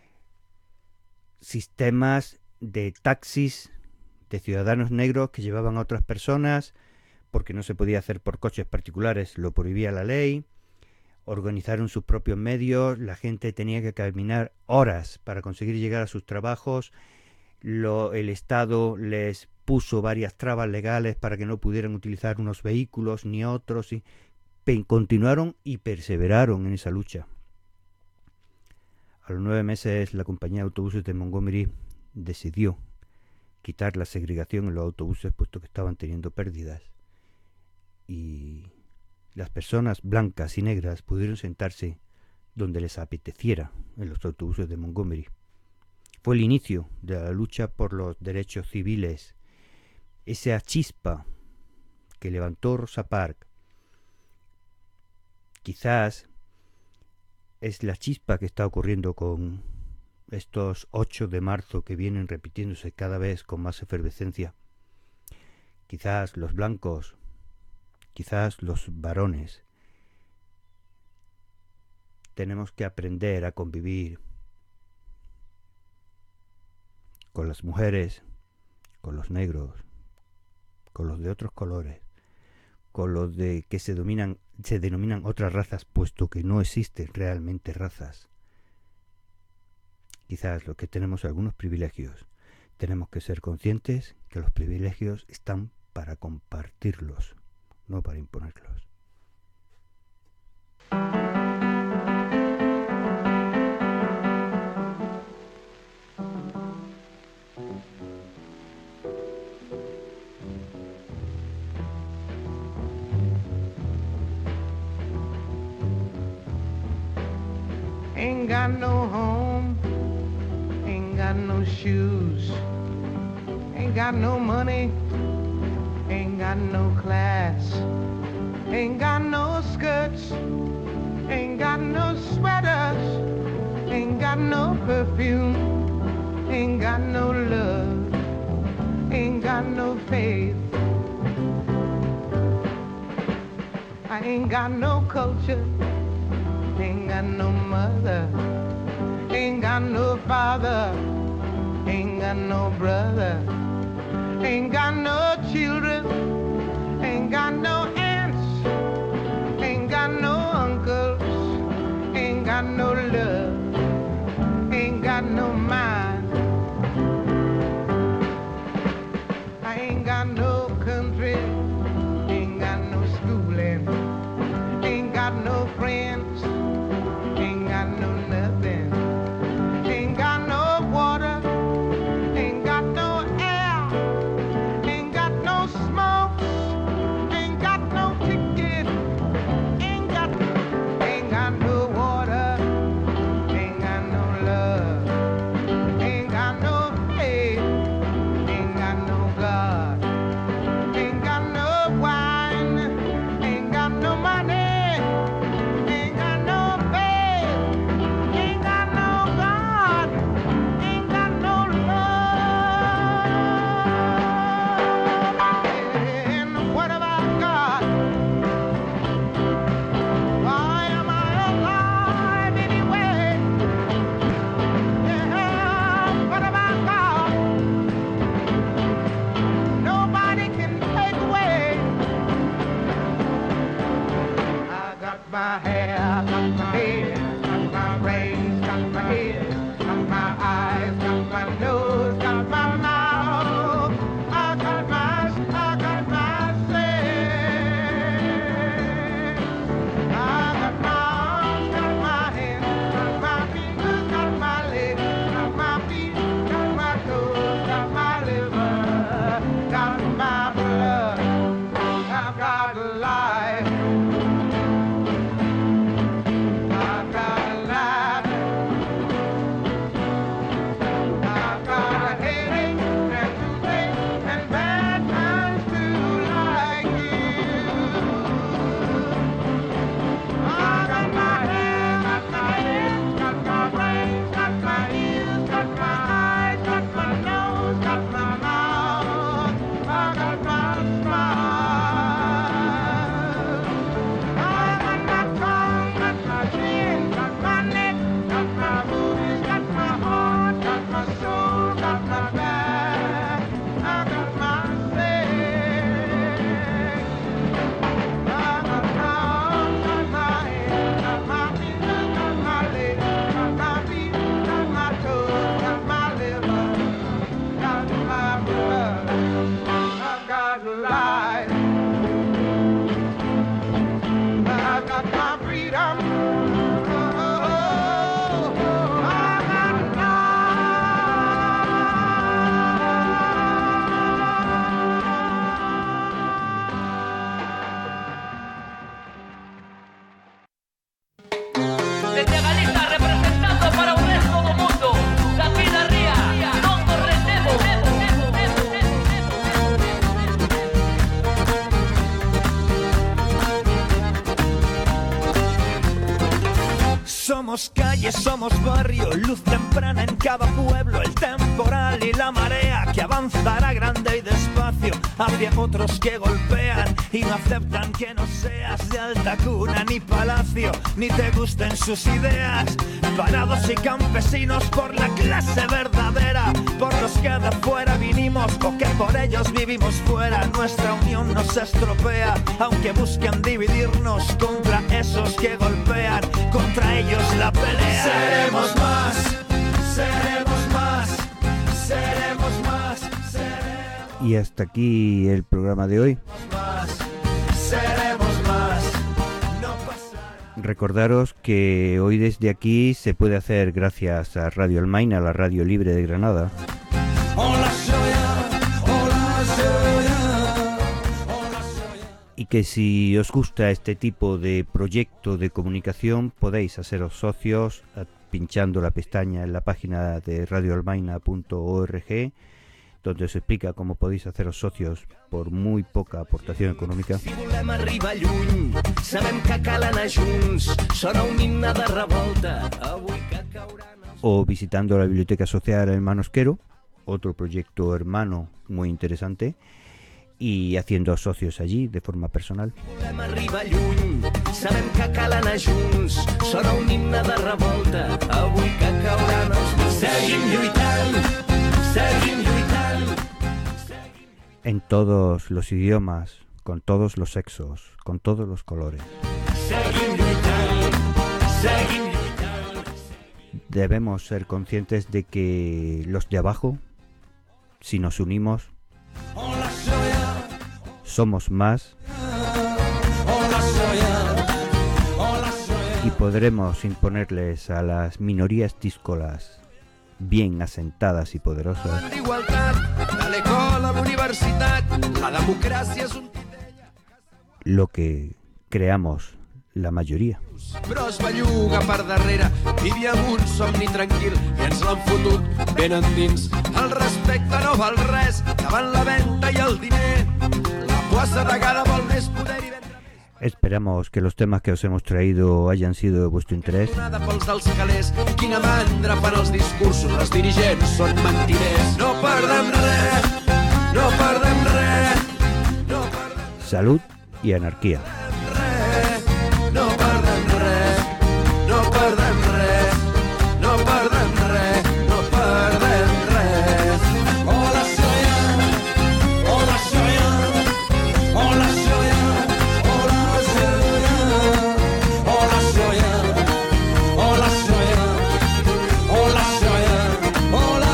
sistemas de taxis de ciudadanos negros que llevaban a otras personas, porque no se podía hacer por coches particulares, lo prohibía la ley. Organizaron sus propios medios, la gente tenía que caminar horas para conseguir llegar a sus trabajos. El Estado les puso varias trabas legales para que no pudieran utilizar unos vehículos ni otros, y continuaron y perseveraron en esa lucha. A los 9 meses la compañía de autobuses de Montgomery decidió quitar la segregación en los autobuses, puesto que estaban teniendo pérdidas, y las personas blancas y negras pudieron sentarse donde les apeteciera en los autobuses de Montgomery. Fue el inicio de la lucha por los derechos civiles. Esa chispa que levantó Rosa Parks quizás es la chispa que está ocurriendo con estos 8 de marzo que vienen repitiéndose cada vez con más efervescencia. Quizás los blancos, quizás los varones, tenemos que aprender a convivir con las mujeres, con los negros, con los de otros colores, con los de que se denominan otras razas, puesto que no existen realmente razas. Quizás los que tenemos algunos privilegios, tenemos que ser conscientes que los privilegios están para compartirlos, no para imponerlos.
Ain't got no home, ain't got no shoes, ain't got no money, ain't got no class, ain't got no skirts, ain't got no sweaters, ain't got no perfume, ain't got no love, ain't got no faith. I ain't got no culture, ain't got no mother, ain't got no father, ain't got no brother, ain't got no children, ain't got no aunts, ain't got no uncles, ain't got no love, ain't got no mind. I ain't got no country, ain't got no schooling, ain't got no friends, ain't got no nothing, ain't got no water, ain't got no air, ain't got no
calle somos barrio, luz temprana en cada pueblo, el temporal y la marea que avanzará grande y despacio hacia otros que golpean y no aceptan que no seas de alta cuna ni palacio, ni te gusten sus ideas. Parados y campesinos por la clase verdadera, por los que de fuera vinimos o que por ellos vivimos fuera. Nuestra unión nos estropea, aunque busquen dividirnos contra esos que golpean, contra ellos la pelea. Seremos más, seremos más, seremos más, seremos.
Y hasta aquí el programa de hoy.
Más, seremos más.
Recordaros que hoy desde aquí se puede hacer gracias a Radio Almaina, la radio libre de Granada. Y que si os gusta este tipo de proyecto de comunicación podéis haceros socios pinchando la pestaña en la página de radioalmaina.org, donde os explica cómo podéis haceros socios por muy poca aportación económica.
Si volem arribar lluny, sabem que cal anar junts, sona un himne de revolta, avui que cauran...
O visitando la Biblioteca Social Hermanos Quero, otro proyecto hermano muy interesante, y haciendo socios allí de forma personal.
Volem arribar lluny, sabem que cal anar junts, sona un himne de revolta, avui que cauran els murs. Seguim lluitant, seguim lluitant.
En todos los idiomas, con todos los sexos, con todos los colores.
Seguim lluitant, seguim lluitant.
Debemos ser conscientes de que los de abajo, si nos unimos, somos más y podremos imponerles a las minorías díscolas bien asentadas y poderosas lo que creamos la mayoría.
Però es belluga per darrere, vivia amb un somni tranquil i ens l'han fotut ben endins. El respecte no val res davant la venda i el diner. La poassa regada vol més poder i vendre.
Esperamos que los temas que os hemos traído hayan sido de vuestro interés.
Pels dels calés, quina mandra fan els discursos, els dirigents són mentirers. No perdem res, no perdem res, no perdem...
Salud y anarquía.
No perdem res, no perdem res, no perdem res, no perdem res. Hola Soya, hola Soya, hola Soya, hola Soya, hola Soya, hola Soya, hola Soya, hola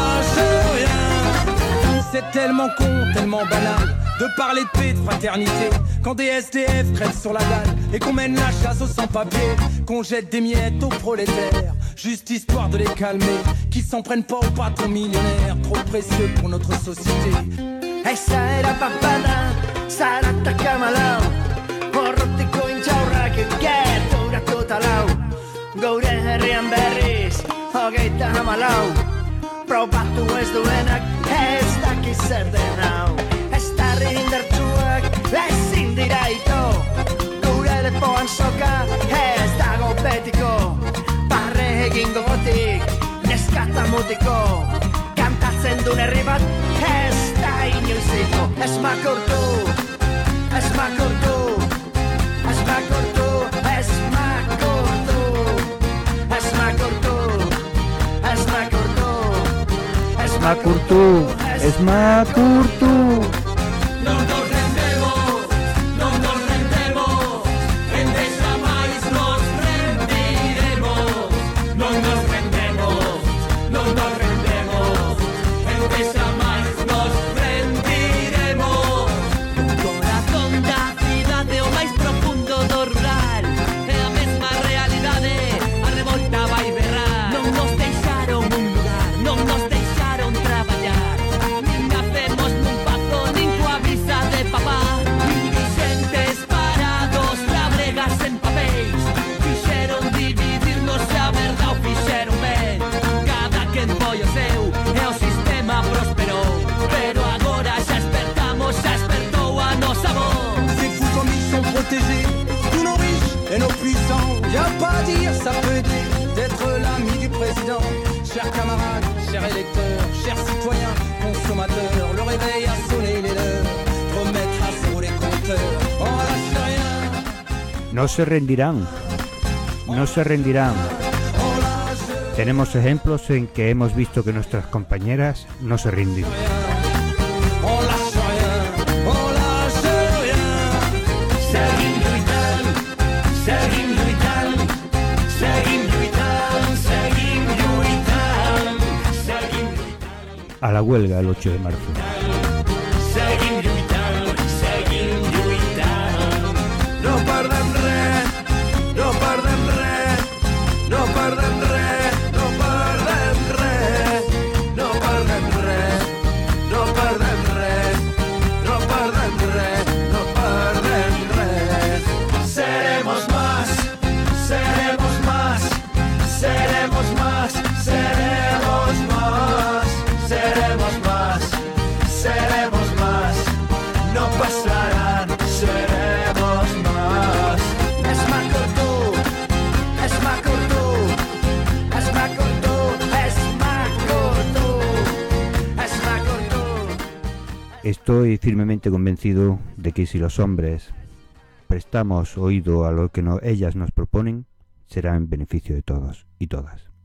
Soya. C'est tellement con, tellement banal de parler de paix, de fraternité, quand des SDF crèvent sur la dalle et qu'on mène la chasse aux sans-papiers, qu'on jette des miettes aux prolétaires, juste histoire de les calmer, qu'ils s'en prennent pas aux patrons millionnaires, trop précieux pour notre société.
Essa era papada, sarata kamalau, porrotiko intxaurrak gertura totalau, gaure herrian berriz, hogeita hamalau, probatu ez duenak ez dakiz zer den hau. Estarri indartsuak ezin dira ito, gure lepoan soka ez dago betiko, barre egingo gotik, neskata mutiko, kantatzen duen herri bat ez da inoiziko. Ez makurtu, ez makurtu, ez makurtu, ez makurtu, ez makurtu, ez makurtu, ez
makurtu, ez makurtu.
No nos rendemos, no nos rendemos, Endesa máis nos rendiremos. No nos rendemos, no nos rendemos, Endesa máis nos rendiremos. Corazón da cidade, o máis profundo do rural, é a mesma realidade, a revolta vai berrar. Non nos deixaron un lugar, non nos deixaron traballar, nin nacemos nun pazo, nin coa visa de papá. Dirigentes parados, labregas en papéis, fixeron dividirnos e a verdade o fixeron ben. Cada quen foi o seu e o sistema prosperou, pero agora xa espertamos, xa espertou a nosa voz.
C'est fou comme ils sont protégés, tous nos riches et nos puissants. Y'a pas à dire, ça peut dire d'être la mienne. Président, chers camarades, chers électeurs, chers citoyens, consommateurs, le réveil a sonné, il est l'heure de remettre à zéro les compteurs. On lâche rien.
No se rendirán, no se rendirán. Tenemos ejemplos en que hemos visto que nuestras compañeras no se rinden.
On lâche rien, on lâche rien.
Seguim lluitant, seguim lluitant, seguim lluitant, seguim lluitant, seguim lluitant.
A la huelga el 8 de marzo.
Seguim lluitant, seguim lluitant.
No perdem res, no perdem res, no perdem res, no perdem res, no perdem res, no perdem res, no perdem res, no perdem res.
Seremos más, seremos más, seremos más, seremos más, seremos más, seremos más, no pasarán, seremos más.
Es más corto, es más corto, es más corto, es más corto, es más corto.
Estoy firmemente convencido de que si los hombres prestamos oído a lo que ellas nos proponen, será en beneficio de todos y todas.